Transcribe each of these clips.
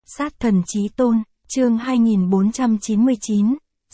Sát thần chí tôn, chương 2499,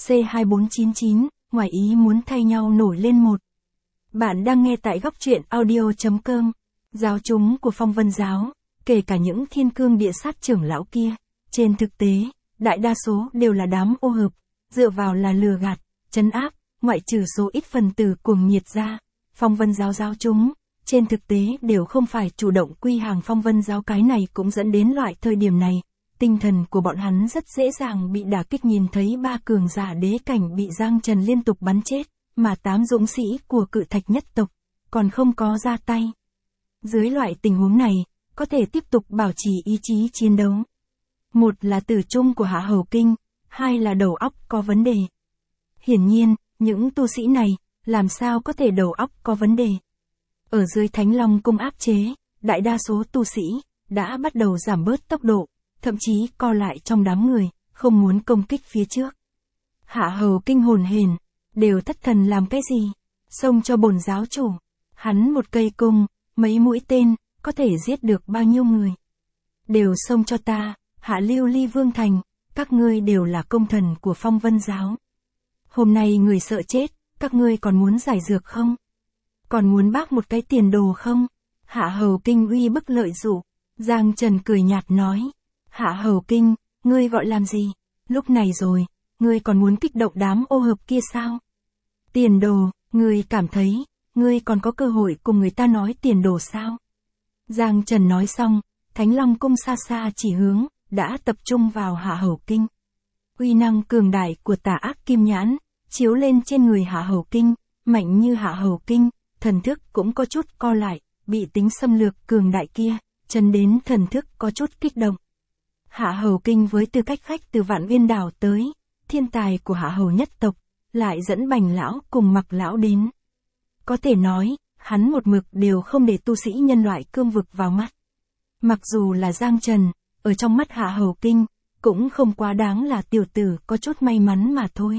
C2499, ngoài ý muốn thay nhau nổi lên một. Bạn đang nghe tại góc truyện audio.com. Giáo chúng của Phong Vân Giáo, kể cả những thiên cương địa sát trưởng lão kia, trên thực tế, đại đa số đều là đám ô hợp, dựa vào là lừa gạt, trấn áp, ngoại trừ số ít phần tử cuồng nhiệt ra. Phong Vân Giáo giáo chúng, trên thực tế đều không phải chủ động quy hàng Phong Vân Giáo, cái này cũng dẫn đến loại thời điểm này. Tinh thần của bọn hắn rất dễ dàng bị đả kích nhìn thấy ba cường giả đế cảnh bị Giang Trần liên tục bắn chết, mà 8 dũng sĩ của Cự Thạch nhất tộc còn không có ra tay. Dưới loại tình huống này, có thể tiếp tục bảo trì ý chí chiến đấu. Một là tử trung của Hạ Hầu Kinh, hai là đầu óc có vấn đề. Hiển nhiên, những tu sĩ này, làm sao có thể đầu óc có vấn đề. Ở dưới Thánh Long Cung áp chế, đại đa số tu sĩ đã bắt đầu giảm bớt tốc độ, thậm chí co lại trong đám người, không muốn công kích phía trước. Hạ Hầu Kinh hồn hển, đều thất thần làm cái gì? Xông cho bổn giáo chủ. Hắn một cây cung, mấy mũi tên, có thể giết được bao nhiêu người? Đều xông cho ta, Hạ Lưu Ly Vương Thành, các ngươi đều là công thần của Phong Vân Giáo. Hôm nay người sợ chết, các ngươi còn muốn giải dược không? Còn muốn bác một cái tiền đồ không? Hạ Hầu Kinh uy bức lợi dụ. Giang Trần cười nhạt nói. Hạ Hầu Kinh, ngươi gọi làm gì? Lúc này rồi, ngươi còn muốn kích động đám ô hợp kia sao? Tiền đồ, ngươi cảm thấy, ngươi còn có cơ hội cùng người ta nói tiền đồ sao? Giang Trần nói xong, Thánh Long Cung xa xa chỉ hướng, đã tập trung vào Hạ Hầu Kinh. Uy năng cường đại của Tà Ác Kim Nhãn, chiếu lên trên người Hạ Hầu Kinh, mạnh như Hạ Hầu Kinh, thần thức cũng có chút co lại, bị tính xâm lược cường đại kia, chân đến thần thức có chút kích động. Hạ Hầu Kinh với tư cách khách từ Vạn Uyên Đảo tới, thiên tài của Hạ Hầu nhất tộc, lại dẫn Bành lão cùng Mặc lão đến. Có thể nói, hắn một mực đều không để tu sĩ nhân loại cương vực vào mắt. Mặc dù là Giang Trần, ở trong mắt Hạ Hầu Kinh, cũng không quá đáng là tiểu tử có chút may mắn mà thôi.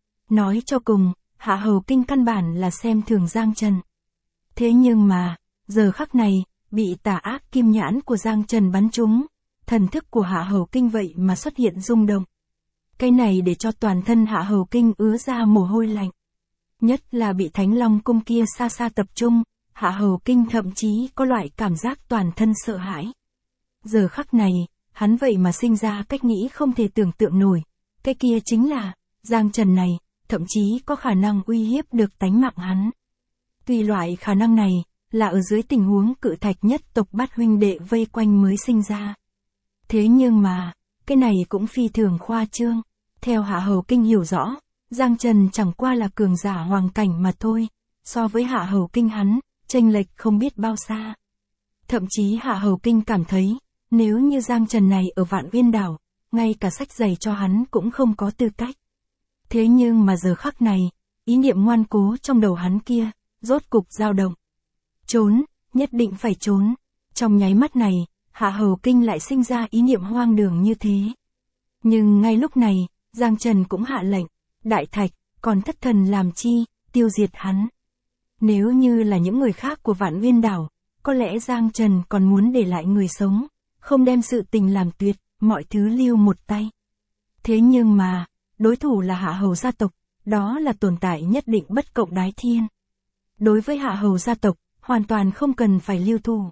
Nói cho cùng, Hạ Hầu Kinh căn bản là xem thường Giang Trần. Thế nhưng mà, giờ khắc này, bị Tà Ác Kim Nhãn của Giang Trần bắn trúng, thần thức của Hạ Hầu Kinh vậy mà xuất hiện rung động. Cái này để cho toàn thân Hạ Hầu Kinh ứa ra mồ hôi lạnh. Nhất là bị Thánh Long Cung kia xa xa tập trung, Hạ Hầu Kinh thậm chí có loại cảm giác toàn thân sợ hãi. Giờ khắc này, hắn vậy mà sinh ra cách nghĩ không thể tưởng tượng nổi. Cái kia chính là, Giang Trần này, thậm chí có khả năng uy hiếp được tánh mạng hắn. Tuy loại khả năng này, là ở dưới tình huống Cự Thạch nhất tộc Bát huynh đệ vây quanh mới sinh ra. Thế nhưng mà, cái này cũng phi thường khoa trương. Theo Hạ Hầu Kinh hiểu rõ, Giang Trần chẳng qua là cường giả hoàng cảnh mà thôi. So với Hạ Hầu Kinh hắn, chênh lệch không biết bao xa. Thậm chí Hạ Hầu Kinh cảm thấy, nếu như Giang Trần này ở Vạn Uyên Đảo, ngay cả sách giày cho hắn cũng không có tư cách. Thế nhưng mà giờ khắc này, ý niệm ngoan cố trong đầu hắn kia, rốt cục dao động. Trốn, nhất định phải trốn. Trong nháy mắt này, Hạ Hầu Kinh lại sinh ra ý niệm hoang đường như thế. Nhưng ngay lúc này, Giang Trần cũng hạ lệnh, Đại Thạch, còn thất thần làm chi, tiêu diệt hắn. Nếu như là những người khác của Vạn Uyên Đảo, có lẽ Giang Trần còn muốn để lại người sống, không đem sự tình làm tuyệt, mọi thứ lưu một tay. Thế nhưng mà, đối thủ là Hạ Hầu gia tộc, đó là tồn tại nhất định bất cộng đái thiên. Đối với Hạ Hầu gia tộc, hoàn toàn không cần phải lưu thủ.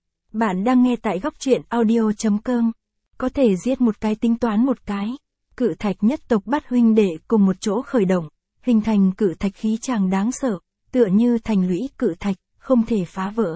Bạn đang nghe tại góc truyện audio.com. Có thể giết một cái tính toán một cái. Cự Thạch nhất tộc Bát huynh đệ cùng một chỗ khởi động, hình thành Cự Thạch khí tràng đáng sợ, tựa như thành lũy Cự Thạch, không thể phá vỡ.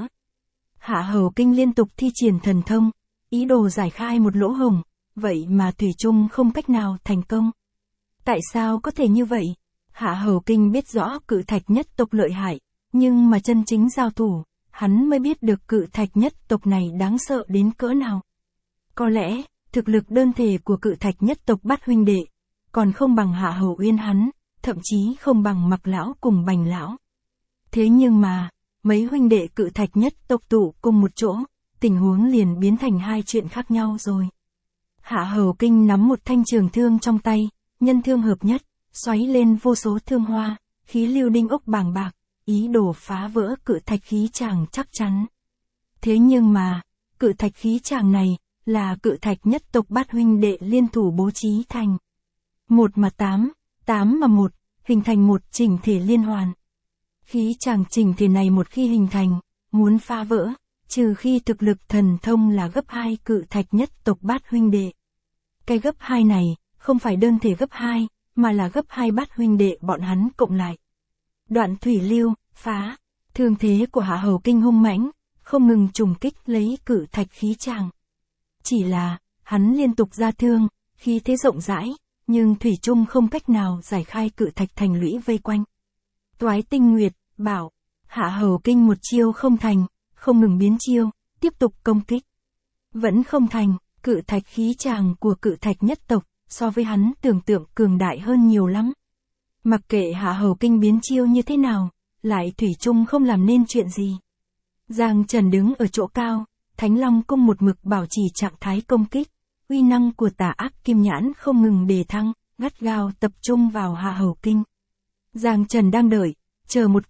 Hạ Hầu Kinh liên tục thi triển thần thông, ý đồ giải khai một lỗ hổng, vậy mà thủy chung không cách nào thành công. Tại sao có thể như vậy? Hạ Hầu Kinh biết rõ Cự Thạch nhất tộc lợi hại, nhưng mà chân chính giao thủ, hắn mới biết được Cự Thạch nhất tộc này đáng sợ đến cỡ nào. Có lẽ, thực lực đơn thể của Cự Thạch nhất tộc Bát huynh đệ, còn không bằng Hạ Hầu Uyên hắn, thậm chí không bằng Mặc lão cùng Bành lão. Thế nhưng mà, mấy huynh đệ Cự Thạch nhất tộc tụ cùng một chỗ, tình huống liền biến thành hai chuyện khác nhau rồi. Hạ Hầu Kinh nắm một thanh trường thương trong tay, nhân thương hợp nhất, xoáy lên vô số thương hoa, khí lưu đinh ốc bàng bạc, ý đồ phá vỡ Cự Thạch khí tràng chắc chắn. Thế nhưng mà, Cự Thạch khí tràng này, là cự thạch nhất tộc Bát huynh đệ liên thủ bố trí thành 1 mà 8, 8 mà 1, hình thành một chỉnh thể liên hoàn. Khí tràng chỉnh thể này một khi hình thành, muốn phá vỡ, trừ khi thực lực thần thông là gấp 2 cự thạch nhất tộc Bát huynh đệ. Cái gấp 2 này, không phải đơn thể gấp 2, mà là gấp 2 Bát huynh đệ bọn hắn cộng lại. Đoạn thủy lưu, phá, thương thế của Hạ Hầu Kinh hung mãnh, không ngừng trùng kích lấy cự thạch khí tràng. Chỉ là, hắn liên tục ra thương, khí thế rộng rãi, nhưng thủy chung không cách nào giải khai cự thạch thành lũy vây quanh. Toái Tinh Nguyệt, bảo, Hạ Hầu Kinh một chiêu không thành, không ngừng biến chiêu, tiếp tục công kích. Vẫn không thành, cự thạch khí tràng của cự thạch nhất tộc, so với hắn tưởng tượng cường đại hơn nhiều lắm. Mặc kệ Hạ Hầu Kinh biến chiêu như thế nào, lại thủy chung không làm nên chuyện gì. Giang Trần đứng ở chỗ cao, Thánh Long Cung một mực bảo trì trạng thái công kích, uy năng của Tà Ác Kim Nhãn không ngừng đề thăng, gắt gao tập trung vào Hạ Hầu Kinh. Giang Trần đang đợi, chờ một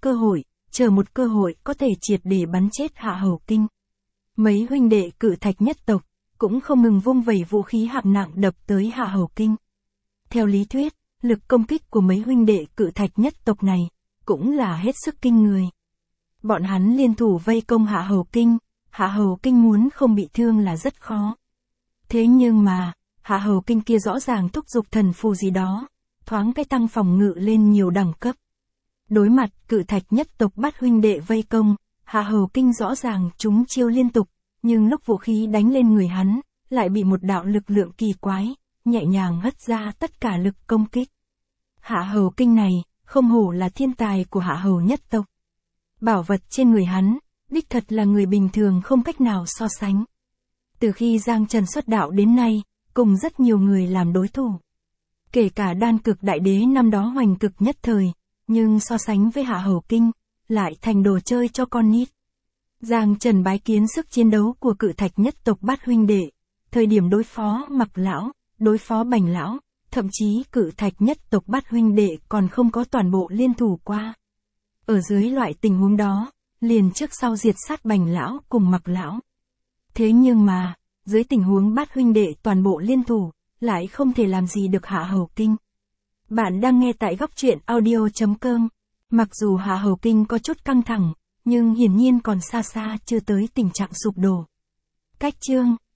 cơ hội có thể triệt để bắn chết Hạ Hầu Kinh. Mấy huynh đệ cự thạch nhất tộc, cũng không ngừng vung vẩy vũ khí hạng nặng đập tới Hạ Hầu Kinh. Theo lý thuyết, lực công kích của mấy huynh đệ cự thạch nhất tộc này, cũng là hết sức kinh người. Bọn hắn liên thủ vây công Hạ Hầu Kinh muốn không bị thương là rất khó. Thế nhưng mà, Hạ Hầu Kinh kia rõ ràng thúc giục thần phù gì đó, thoáng cái tăng phòng ngự lên nhiều đẳng cấp. Đối mặt cự thạch nhất tộc Bát huynh đệ vây công, Hạ Hầu Kinh rõ ràng trúng chiêu liên tục, nhưng lúc vũ khí đánh lên người hắn, lại bị một đạo lực lượng kỳ quái, nhẹ nhàng hất ra tất cả lực công kích. Hạ Hầu Kinh này, không hổ là thiên tài của Hạ Hầu nhất tộc. Bảo vật trên người hắn, đích thật là người bình thường không cách nào so sánh. Từ khi Giang Trần xuất đạo đến nay, cùng rất nhiều người làm đối thủ. Kể cả Đan Cực Đại Đế năm đó hoành cực nhất thời, nhưng so sánh với Hạ Hầu Kinh, lại thành đồ chơi cho con nít. Giang Trần bái kiến sức chiến đấu của cự thạch nhất tộc Bát huynh đệ, thời điểm đối phó Mặc lão, đối phó Bành lão, thậm chí cự thạch nhất tộc Bát huynh đệ còn không có toàn bộ liên thủ qua. Ở dưới loại tình huống đó, liền trước sau diệt sát Bành lão cùng Mặc lão. Thế nhưng mà, dưới tình huống Bát huynh đệ toàn bộ liên thủ, lại không thể làm gì được Hạ Hầu Kinh. Bạn đang nghe tại góc truyện audio.com. Mặc dù Hạ Hầu Kinh có chút căng thẳng, nhưng hiển nhiên còn xa xa chưa tới tình trạng sụp đổ. Cách chương